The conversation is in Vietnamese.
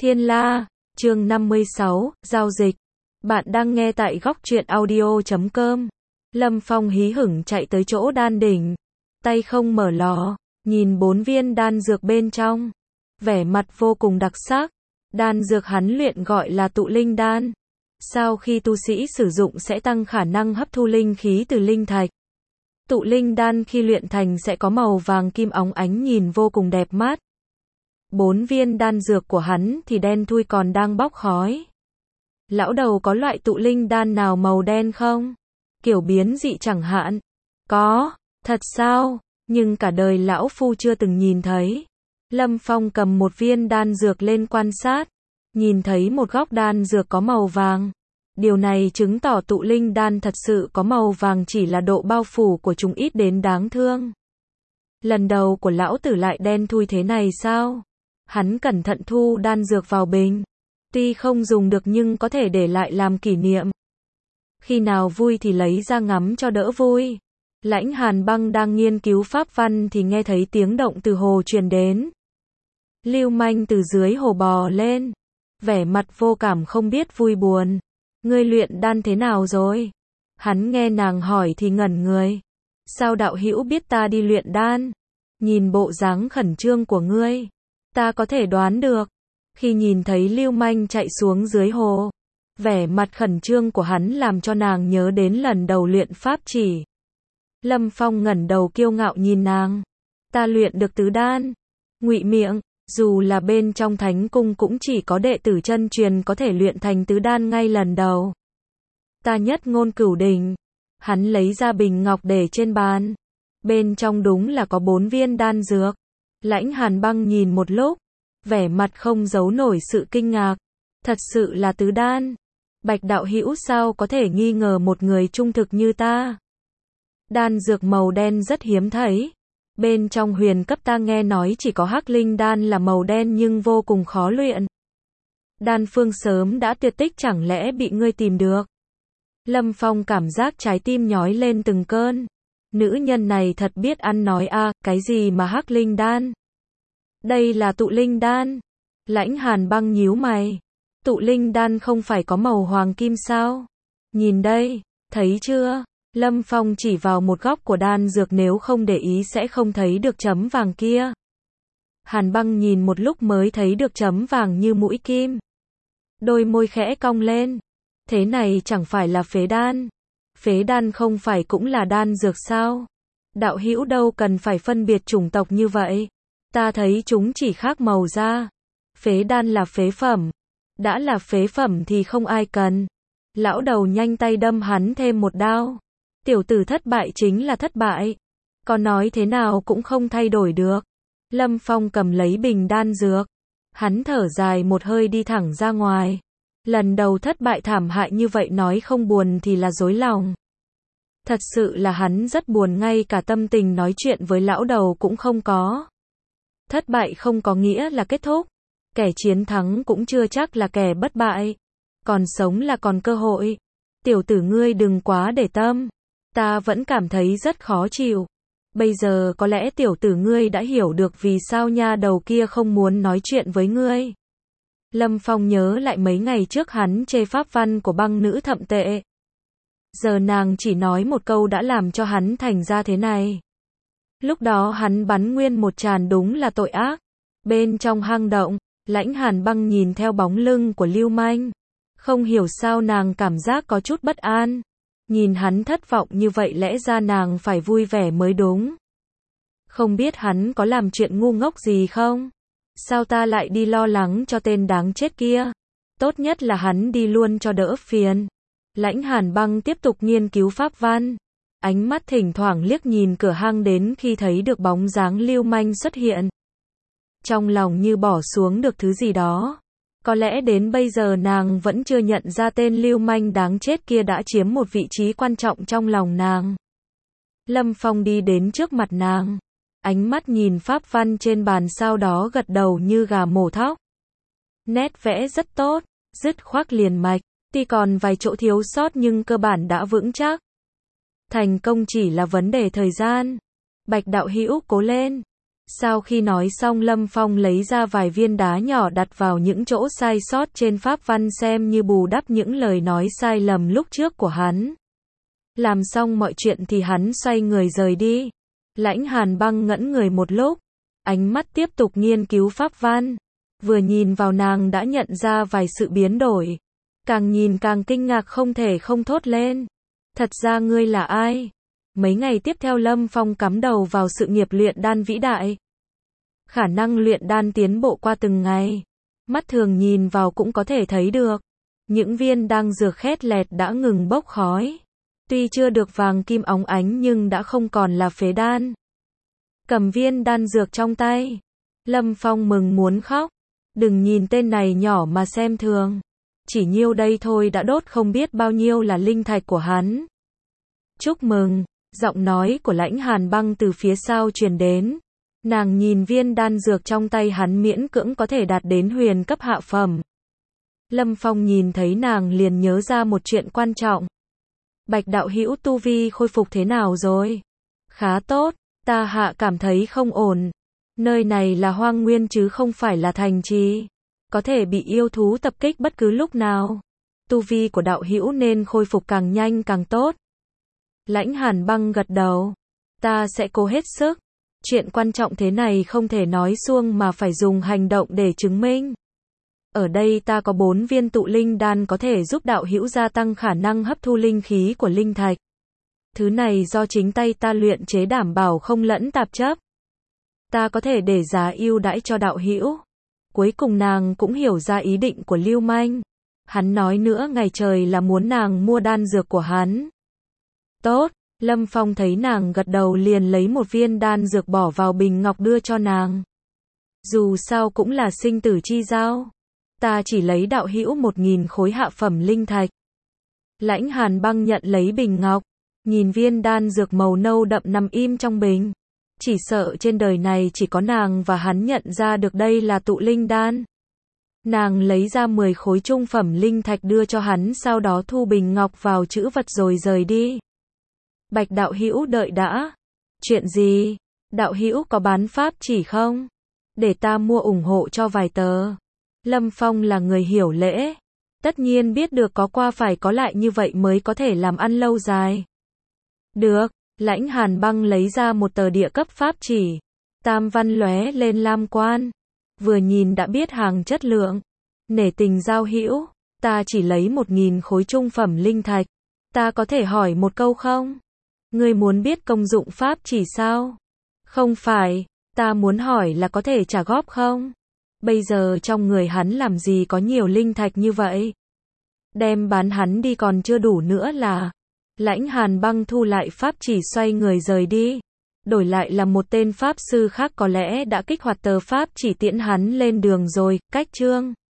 Thiên La, chương 56, giao dịch. Bạn đang nghe tại góc truyện audio.com. Lâm Phong hí hửng chạy tới chỗ đan đỉnh. Tay không mở lọ, nhìn 4 viên đan dược bên trong. Vẻ mặt vô cùng đặc sắc. Đan dược hắn luyện gọi là tụ linh đan. Sau khi tu sĩ sử dụng sẽ tăng khả năng hấp thu linh khí từ linh thạch. Tụ linh đan khi luyện thành sẽ có màu vàng kim óng ánh nhìn vô cùng đẹp mắt. 4 viên đan dược của hắn thì đen thui còn đang bốc khói. Lão đầu có loại tụ linh đan nào màu đen không? Kiểu biến dị chẳng hạn. Có, thật sao? Nhưng cả đời lão phu chưa từng nhìn thấy. Lâm Phong cầm một viên đan dược lên quan sát. Nhìn thấy một góc đan dược có màu vàng. Điều này chứng tỏ tụ linh đan thật sự có màu vàng, chỉ là độ bao phủ của chúng ít đến đáng thương. Lần đầu của lão tử lại đen thui thế này sao? Hắn cẩn thận thu đan dược vào bình. Tuy không dùng được nhưng có thể để lại làm kỷ niệm. Khi nào vui thì lấy ra ngắm cho đỡ vui. Lãnh Hàn Băng đang nghiên cứu pháp văn thì nghe thấy tiếng động từ hồ truyền đến. Lưu Manh từ dưới hồ bò lên. Vẻ mặt vô cảm không biết vui buồn. Ngươi luyện đan thế nào rồi? Hắn nghe nàng hỏi thì ngẩn người. Sao đạo hữu biết ta đi luyện đan? Nhìn bộ dáng khẩn trương của ngươi, ta có thể đoán được. Khi nhìn thấy Lưu Manh chạy xuống dưới hồ, vẻ mặt khẩn trương của hắn làm cho nàng nhớ đến lần đầu luyện pháp chỉ. Lâm Phong ngẩng đầu kiêu ngạo nhìn nàng. Ta luyện được tứ đan. Ngụy miệng, dù là bên trong thánh cung cũng chỉ có đệ tử chân truyền có thể luyện thành tứ đan ngay lần đầu. Ta nhất ngôn cửu đỉnh. Hắn lấy ra bình ngọc để trên bàn. Bên trong đúng là có 4 viên đan dược. Lãnh Hàn Băng nhìn một lúc, vẻ mặt không giấu nổi sự kinh ngạc. Thật sự là tứ đan. Bạch đạo hữu sao có thể nghi ngờ một người trung thực như ta? Đan dược màu đen rất hiếm thấy. Bên trong huyền cấp ta nghe nói chỉ có hắc linh đan là màu đen nhưng vô cùng khó luyện. Đan phương sớm đã tuyệt tích, chẳng lẽ bị ngươi tìm được? Lâm Phong cảm giác trái tim nhói lên từng cơn. Nữ nhân này thật biết ăn nói a, cái gì mà hắc linh đan? Đây là tụ linh đan. Lãnh Hàn Băng nhíu mày. Tụ linh đan không phải có màu hoàng kim sao? Nhìn đây, thấy chưa? Lâm Phong chỉ vào một góc của đan dược, nếu không để ý sẽ không thấy được chấm vàng kia. Hàn Băng nhìn một lúc mới thấy được chấm vàng như mũi kim. Đôi môi khẽ cong lên. Thế này chẳng phải là phế đan? Phế đan không phải cũng là đan dược sao? Đạo hữu đâu cần phải phân biệt chủng tộc như vậy. Ta thấy chúng chỉ khác màu da. Phế đan là phế phẩm. Đã là phế phẩm thì không ai cần. Lão đầu nhanh tay đâm hắn thêm một đao. Tiểu tử thất bại chính là thất bại. Còn nói thế nào cũng không thay đổi được. Lâm Phong cầm lấy bình đan dược. Hắn thở dài một hơi đi thẳng ra ngoài. Lần đầu thất bại thảm hại như vậy, nói không buồn thì là dối lòng. Thật sự là hắn rất buồn, ngay cả tâm tình nói chuyện với lão đầu cũng không có. Thất bại không có nghĩa là kết thúc. Kẻ chiến thắng cũng chưa chắc là kẻ bất bại. Còn sống là còn cơ hội. Tiểu tử ngươi đừng quá để tâm. Ta vẫn cảm thấy rất khó chịu. Bây giờ có lẽ tiểu tử ngươi đã hiểu được vì sao nha đầu kia không muốn nói chuyện với ngươi. Lâm Phong nhớ lại mấy ngày trước hắn chê pháp văn của băng nữ thậm tệ. Giờ nàng chỉ nói một câu đã làm cho hắn thành ra thế này. Lúc đó hắn bắn nguyên một tràn, đúng là tội ác. Bên trong hang động, Lãnh Hàn Băng nhìn theo bóng lưng của Lưu Manh. Không hiểu sao nàng cảm giác có chút bất an. Nhìn hắn thất vọng như vậy lẽ ra nàng phải vui vẻ mới đúng. Không biết hắn có làm chuyện ngu ngốc gì không? Sao ta lại đi lo lắng cho tên đáng chết kia? Tốt nhất là hắn đi luôn cho đỡ phiền. Lãnh Hàn Băng tiếp tục nghiên cứu pháp văn. Ánh mắt thỉnh thoảng liếc nhìn cửa hang đến khi thấy được bóng dáng Lưu Manh xuất hiện. Trong lòng như bỏ xuống được thứ gì đó. Có lẽ đến bây giờ nàng vẫn chưa nhận ra tên Lưu Manh đáng chết kia đã chiếm một vị trí quan trọng trong lòng nàng. Lâm Phong đi đến trước mặt nàng. Ánh mắt nhìn pháp văn trên bàn, sau đó gật đầu như gà mổ thóc. Nét vẽ rất tốt, dứt khoát liền mạch, tuy còn vài chỗ thiếu sót nhưng cơ bản đã vững chắc. Thành công chỉ là vấn đề thời gian. Bạch đạo hữu cố lên. Sau khi nói xong Lâm Phong lấy ra vài viên đá nhỏ đặt vào những chỗ sai sót trên pháp văn xem như bù đắp những lời nói sai lầm lúc trước của hắn. Làm xong mọi chuyện thì hắn xoay người rời đi. Lãnh Hàn Băng ngẩn người một lúc, ánh mắt tiếp tục nghiên cứu pháp văn. Vừa nhìn vào nàng đã nhận ra vài sự biến đổi. Càng nhìn càng kinh ngạc không thể không thốt lên. Thật ra ngươi là ai? Mấy ngày tiếp theo Lâm Phong cắm đầu vào sự nghiệp luyện đan vĩ đại. Khả năng luyện đan tiến bộ qua từng ngày. Mắt thường nhìn vào cũng có thể thấy được. Những viên đan dược khét lẹt đã ngừng bốc khói. Tuy chưa được vàng kim óng ánh nhưng đã không còn là phế đan. Cầm viên đan dược trong tay. Lâm Phong mừng muốn khóc. Đừng nhìn tên này nhỏ mà xem thường. Chỉ nhiêu đây thôi đã đốt không biết bao nhiêu là linh thạch của hắn. Chúc mừng. Giọng nói của Lãnh Hàn Băng từ phía sau truyền đến. Nàng nhìn viên đan dược trong tay hắn miễn cưỡng có thể đạt đến huyền cấp hạ phẩm. Lâm Phong nhìn thấy nàng liền nhớ ra một chuyện quan trọng. Bạch đạo hữu tu vi khôi phục thế nào rồi? Khá tốt, ta hạ cảm thấy không ổn. Nơi này là hoang nguyên chứ không phải là thành trì. Có thể bị yêu thú tập kích bất cứ lúc nào. Tu vi của đạo hữu nên khôi phục càng nhanh càng tốt. Lãnh Hàn Băng gật đầu. Ta sẽ cố hết sức. Chuyện quan trọng thế này không thể nói suông mà phải dùng hành động để chứng minh. Ở đây ta có 4 viên tụ linh đan có thể giúp đạo hữu gia tăng khả năng hấp thu linh khí của linh thạch. Thứ này do chính tay ta luyện chế đảm bảo không lẫn tạp chất. Ta có thể để giá ưu đãi cho đạo hữu. Cuối cùng nàng cũng hiểu ra ý định của Lưu Manh. Hắn nói nữa ngày trời là muốn nàng mua đan dược của hắn. Tốt, Lâm Phong thấy nàng gật đầu liền lấy một viên đan dược bỏ vào bình ngọc đưa cho nàng. Dù sao cũng là sinh tử chi giao. Ta chỉ lấy đạo hữu 1000 khối hạ phẩm linh thạch. Lãnh Hàn Băng nhận lấy bình ngọc, nhìn viên đan dược màu nâu đậm nằm im trong bình. Chỉ sợ trên đời này chỉ có nàng và hắn nhận ra được đây là tụ linh đan. Nàng lấy ra 10 khối trung phẩm linh thạch đưa cho hắn sau đó thu bình ngọc vào trữ vật rồi rời đi. Bạch đạo hữu đợi đã. Chuyện gì? Đạo hữu có bán pháp chỉ không? Để ta mua ủng hộ cho vài tờ. Lâm Phong là người hiểu lễ. Tất nhiên biết được có qua phải có lại như vậy mới có thể làm ăn lâu dài. Được, Lãnh Hàn Băng lấy ra một tờ địa cấp pháp chỉ. Tam văn lóe lên lam quan. Vừa nhìn đã biết hàng chất lượng. Nể tình giao hữu, ta chỉ lấy 1000 khối trung phẩm linh thạch. Ta có thể hỏi một câu không? Ngươi muốn biết công dụng pháp chỉ sao? Không phải, ta muốn hỏi là có thể trả góp không? Bây giờ trong người hắn làm gì có nhiều linh thạch như vậy? Đem bán hắn đi còn chưa đủ nữa là. Lãnh Hàn Băng thu lại pháp chỉ xoay người rời đi. Đổi lại là một tên pháp sư khác có lẽ đã kích hoạt tờ pháp chỉ tiễn hắn lên đường rồi. Cách chương